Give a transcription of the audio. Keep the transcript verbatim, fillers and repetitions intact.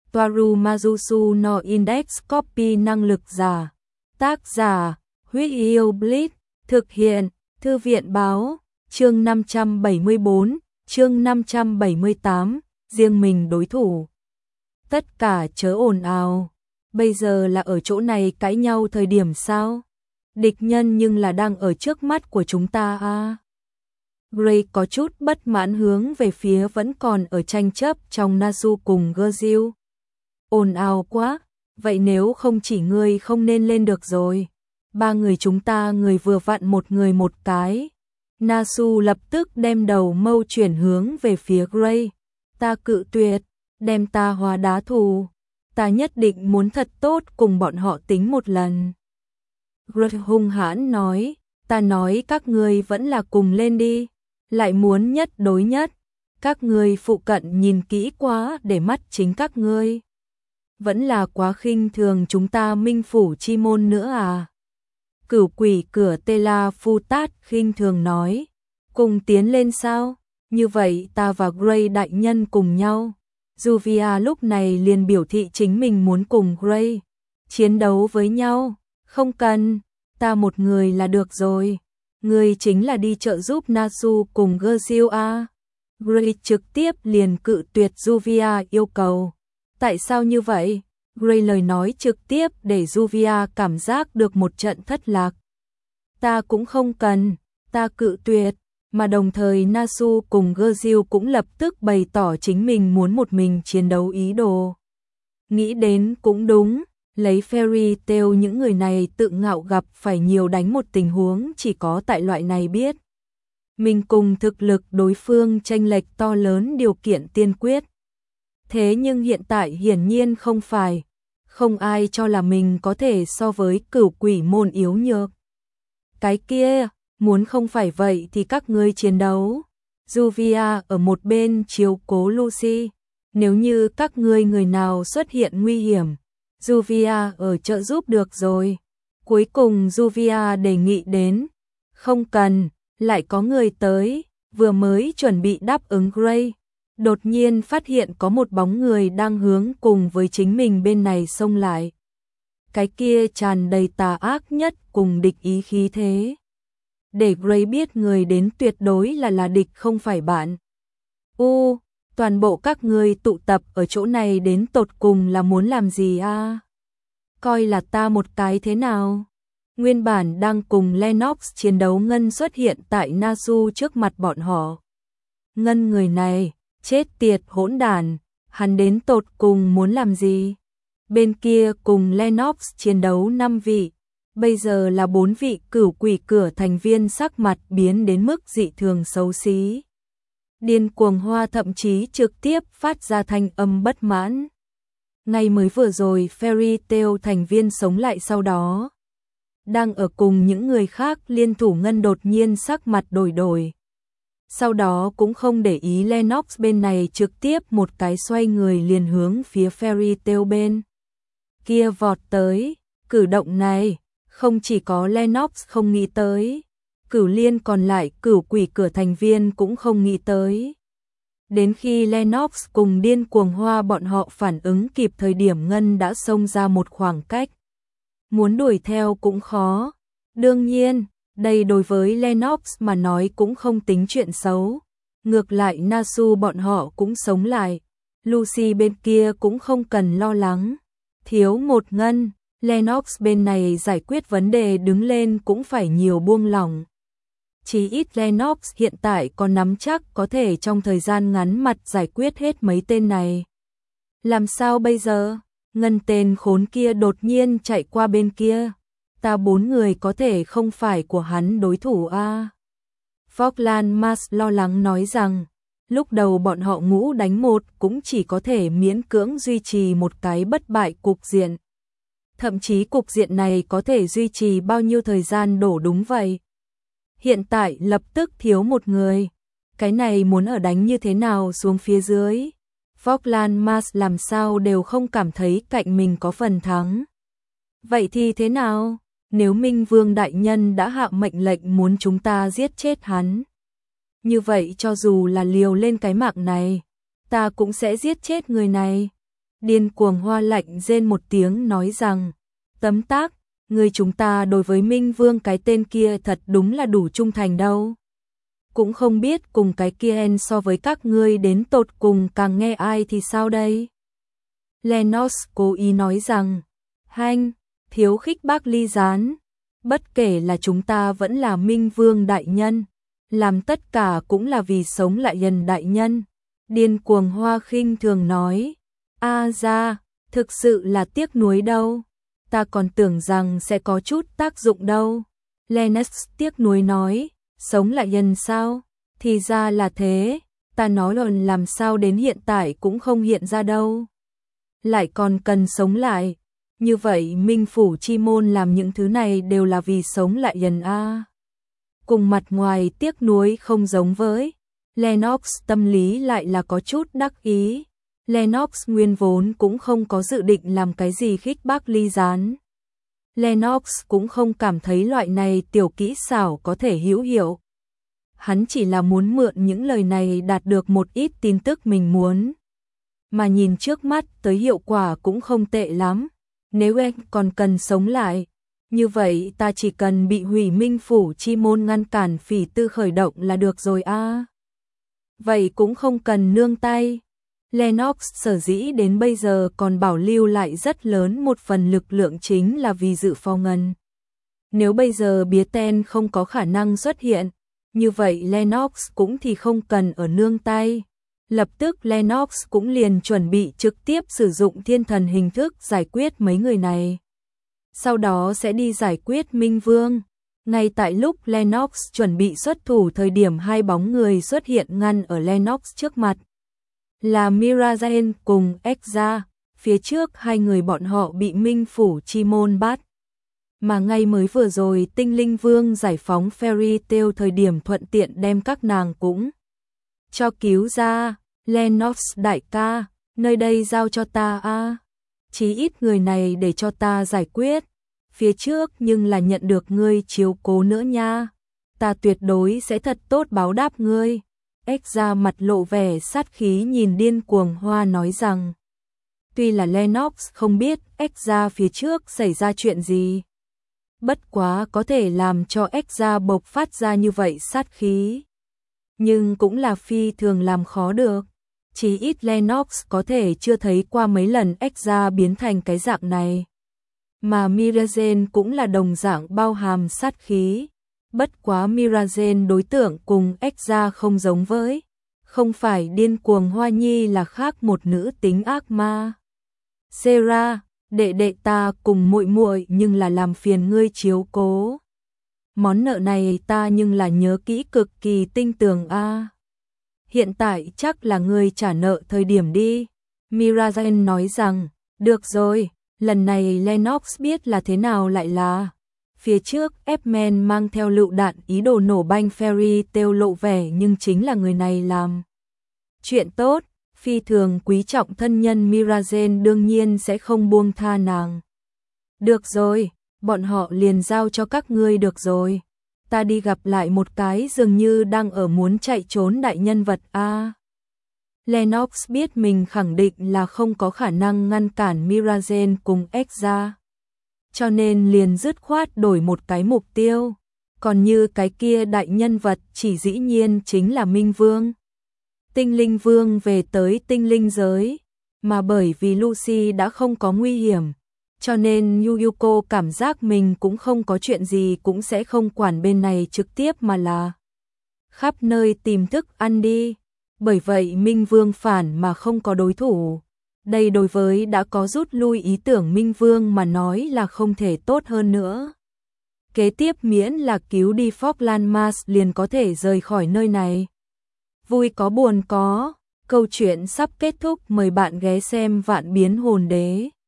Toaru Majusu no Index Copy năng lực giả. Tác giả, Huyết Yêu Blitz, thực hiện, Thư viện báo, chương năm trăm bảy mươi bốn, chương năm trăm bảy mươi tám, riêng mình đối thủ. Tất cả chớ ồn ào, bây giờ là ở chỗ này cãi nhau thời điểm sao? Địch nhân nhưng là đang ở trước mắt của chúng ta à? Gray có chút bất mãn hướng về phía vẫn còn ở tranh chấp trong Nasu cùng Gerziu. Ồn ào quá, vậy nếu không chỉ ngươi không nên lên được rồi. Ba người chúng ta người vừa vặn một người một cái. Nasu lập tức đem đầu mâu chuyển hướng về phía Gray. Ta cự tuyệt, đem ta hóa đá thù. Ta nhất định muốn thật tốt cùng bọn họ tính một lần. Gray hung hãn nói, ta nói các ngươi vẫn là cùng lên đi. Lại muốn nhất đối nhất. Các ngươi phụ cận nhìn kỹ quá để mắt chính các ngươi. Vẫn là quá khinh thường chúng ta Minh Phủ Chi Môn nữa à? Cửu quỷ cửa Tela Phu Tát khinh thường nói. Cùng tiến lên sao? Như vậy ta và Gray đại nhân cùng nhau. Juvia lúc này liền biểu thị chính mình muốn cùng Gray chiến đấu với nhau. Không cần, ta một người là được rồi. Người chính là đi trợ giúp Nasu cùng Gerziu a. Gray trực tiếp liền cự tuyệt Juvia yêu cầu. Tại sao như vậy? Gray lời nói trực tiếp để Juvia cảm giác được một trận thất lạc. Ta cũng không cần, ta cự tuyệt, mà đồng thời Nasu cùng Gerziu cũng lập tức bày tỏ chính mình muốn một mình chiến đấu ý đồ. Nghĩ đến cũng đúng, lấy Fairy Tail những người này tự ngạo gặp phải nhiều đánh một tình huống chỉ có tại loại này biết. Mình cùng thực lực đối phương chênh lệch to lớn điều kiện tiên quyết. Thế nhưng hiện tại hiển nhiên không phải, không ai cho là mình có thể so với cửu quỷ môn yếu nhược. Cái kia, muốn không phải vậy thì các ngươi chiến đấu. Juvia ở một bên chiếu cố Lucy, nếu như các ngươi người nào xuất hiện nguy hiểm, Juvia ở trợ giúp được rồi. Cuối cùng Juvia đề nghị đến, không cần, lại có người tới, vừa mới chuẩn bị đáp ứng Gray. Đột nhiên phát hiện có một bóng người đang hướng cùng với chính mình bên này xông lại. Cái kia tràn đầy tà ác nhất cùng địch ý khí thế. Để Gray biết người đến tuyệt đối là là địch không phải bạn. U, toàn bộ các ngươi tụ tập ở chỗ này đến tột cùng là muốn làm gì a? Coi là ta một cái thế nào? Nguyên bản đang cùng Lennox chiến đấu Ngân xuất hiện tại Nasu trước mặt bọn họ. Ngân người này, chết tiệt hỗn đản, hắn đến tột cùng muốn làm gì? Bên kia cùng Lennox chiến đấu năm vị, bây giờ là bốn vị cửu quỷ cửa thành viên sắc mặt biến đến mức dị thường xấu xí. Điên cuồng hoa thậm chí trực tiếp phát ra thanh âm bất mãn. Ngay mới vừa rồi Fairy Tail thành viên sống lại sau đó. Đang ở cùng những người khác liên thủ Ngân đột nhiên sắc mặt đổi đổi. Sau đó cũng không để ý Lennox bên này trực tiếp một cái xoay người liền hướng phía Fairy Tail bên kia vọt tới. Cử động này, không chỉ có Lennox không nghĩ tới, cửu liên còn lại cửu quỷ cửa thành viên cũng không nghĩ tới. Đến khi Lennox cùng điên cuồng hoa bọn họ phản ứng kịp thời điểm Ngân đã xông ra một khoảng cách. Muốn đuổi theo cũng khó. Đương nhiên, đây đối với Lennox mà nói cũng không tính chuyện xấu. Ngược lại Nasu bọn họ cũng sống lại. Lucy bên kia cũng không cần lo lắng. Thiếu một Ngân, Lennox bên này giải quyết vấn đề đứng lên cũng phải nhiều buông lỏng. Chí ít Lennox hiện tại có nắm chắc có thể trong thời gian ngắn mặt giải quyết hết mấy tên này. Làm sao bây giờ? Ngân tên khốn kia đột nhiên chạy qua bên kia. Ta bốn người có thể không phải của hắn đối thủ a. À? Falkland Mars lo lắng nói rằng, lúc đầu bọn họ ngũ đánh một cũng chỉ có thể miễn cưỡng duy trì một cái bất bại cục diện. Thậm chí cục diện này có thể duy trì bao nhiêu thời gian đổ đúng vậy. Hiện tại lập tức thiếu một người. Cái này muốn ở đánh như thế nào xuống phía dưới. Falkland Mars làm sao đều không cảm thấy cạnh mình có phần thắng. Vậy thì thế nào? Nếu Minh Vương Đại Nhân đã hạ mệnh lệnh muốn chúng ta giết chết hắn. Như vậy cho dù là liều lên cái mạng này, ta cũng sẽ giết chết người này. Điên cuồng hoa lạnh rên một tiếng nói rằng, tấm tắc, người chúng ta đối với Minh Vương cái tên kia thật đúng là đủ trung thành đâu. Cũng không biết cùng cái kia en so với các ngươi đến tột cùng càng nghe ai thì sao đây. Lennox cố ý nói rằng, hanh, thiếu khích bác ly gián, bất kể là chúng ta vẫn là Minh Vương đại nhân, làm tất cả cũng là vì sống lại dần đại nhân. Điên cuồng hoa khinh thường nói, a ra, thực sự là tiếc nuối đâu, ta còn tưởng rằng sẽ có chút tác dụng đâu. Lennox tiếc nuối nói, sống lại dần sao, thì ra là thế, ta nói rồi làm sao đến hiện tại cũng không hiện ra đâu. Lại còn cần sống lại, như vậy Minh Phủ Chi Môn làm những thứ này đều là vì sống lại dần a. Cùng mặt ngoài tiếc nuối không giống với Lennox, tâm lý lại là có chút đắc ý. Lennox nguyên vốn cũng không có dự định làm cái gì khích bác ly gián. Lennox cũng không cảm thấy loại này tiểu kỹ xảo có thể hữu hiệu. Hắn chỉ là muốn mượn những lời này đạt được một ít tin tức mình muốn. Mà nhìn trước mắt tới hiệu quả cũng không tệ lắm. Nếu em còn cần sống lại, như vậy ta chỉ cần bị hủy Minh Phủ Chi Môn ngăn cản phỉ tư khởi động là được rồi a. À. Vậy cũng không cần nương tay. Lennox sở dĩ đến bây giờ còn bảo lưu lại rất lớn một phần lực lượng chính là vì dự phòng ngân. Nếu bây giờ bía ten không có khả năng xuất hiện, như vậy Lennox cũng thì không cần ở nương tay. Lập tức Lennox cũng liền chuẩn bị trực tiếp sử dụng thiên thần hình thức giải quyết mấy người này. Sau đó sẽ đi giải quyết Minh Vương. Ngay tại lúc Lennox chuẩn bị xuất thủ thời điểm hai bóng người xuất hiện ngăn ở Lennox trước mặt. Là Mirazen cùng Exra, phía trước hai người bọn họ bị Minh Phủ Chi Môn bắt. Mà ngay mới vừa rồi Tinh Linh Vương giải phóng Fairy Tail thời điểm thuận tiện đem các nàng cũng cho cứu ra. Lennox đại ca, nơi đây giao cho ta a. Chí ít người này để cho ta giải quyết. Phía trước nhưng là nhận được ngươi chiếu cố nữa nha. Ta tuyệt đối sẽ thật tốt báo đáp ngươi. Exra mặt lộ vẻ sát khí nhìn điên cuồng hoa nói rằng. Tuy là Lennox không biết Exra phía trước xảy ra chuyện gì. Bất quá có thể làm cho Exra bộc phát ra như vậy sát khí. Nhưng cũng là phi thường làm khó được. Chỉ ít Lennox có thể chưa thấy qua mấy lần Exra biến thành cái dạng này. Mà Mirazen cũng là đồng dạng bao hàm sát khí. Bất quá Mirazen đối tượng cùng Exra không giống với. Không phải điên cuồng hoa nhi là khác một nữ tính ác ma. Sera, đệ đệ ta cùng muội muội nhưng là làm phiền ngươi chiếu cố. Món nợ này ta nhưng là nhớ kỹ cực kỳ tinh tường a. Hiện tại chắc là ngươi trả nợ thời điểm đi. Mirazen nói rằng, được rồi, lần này Lennox biết là thế nào lại là. Phía trước Epman mang theo lựu đạn ý đồ nổ banh Fairy Tail lộ vẻ nhưng chính là người này làm. Chuyện tốt, phi thường quý trọng thân nhân Mirazen đương nhiên sẽ không buông tha nàng. Được rồi, bọn họ liền giao cho các ngươi được rồi. Ta đi gặp lại một cái dường như đang ở muốn chạy trốn đại nhân vật a. À, Lennox biết mình khẳng định là không có khả năng ngăn cản Mirazen cùng Exra. Cho nên liền dứt khoát đổi một cái mục tiêu. Còn như cái kia đại nhân vật chỉ dĩ nhiên chính là Minh Vương. Tinh Linh Vương về tới tinh linh giới. Mà bởi vì Lucy đã không có nguy hiểm. Cho nên Yuyuko cảm giác mình cũng không có chuyện gì cũng sẽ không quản bên này trực tiếp mà là khắp nơi tìm thức ăn đi. Bởi vậy Minh Vương phản mà không có đối thủ. Đây đối với đã có rút lui ý tưởng Minh Vương mà nói là không thể tốt hơn nữa. Kế tiếp miễn là cứu đi Falkland Mars liền có thể rời khỏi nơi này. Vui có buồn có, câu chuyện sắp kết thúc, mời bạn ghé xem Vạn Biến Hồn Đế.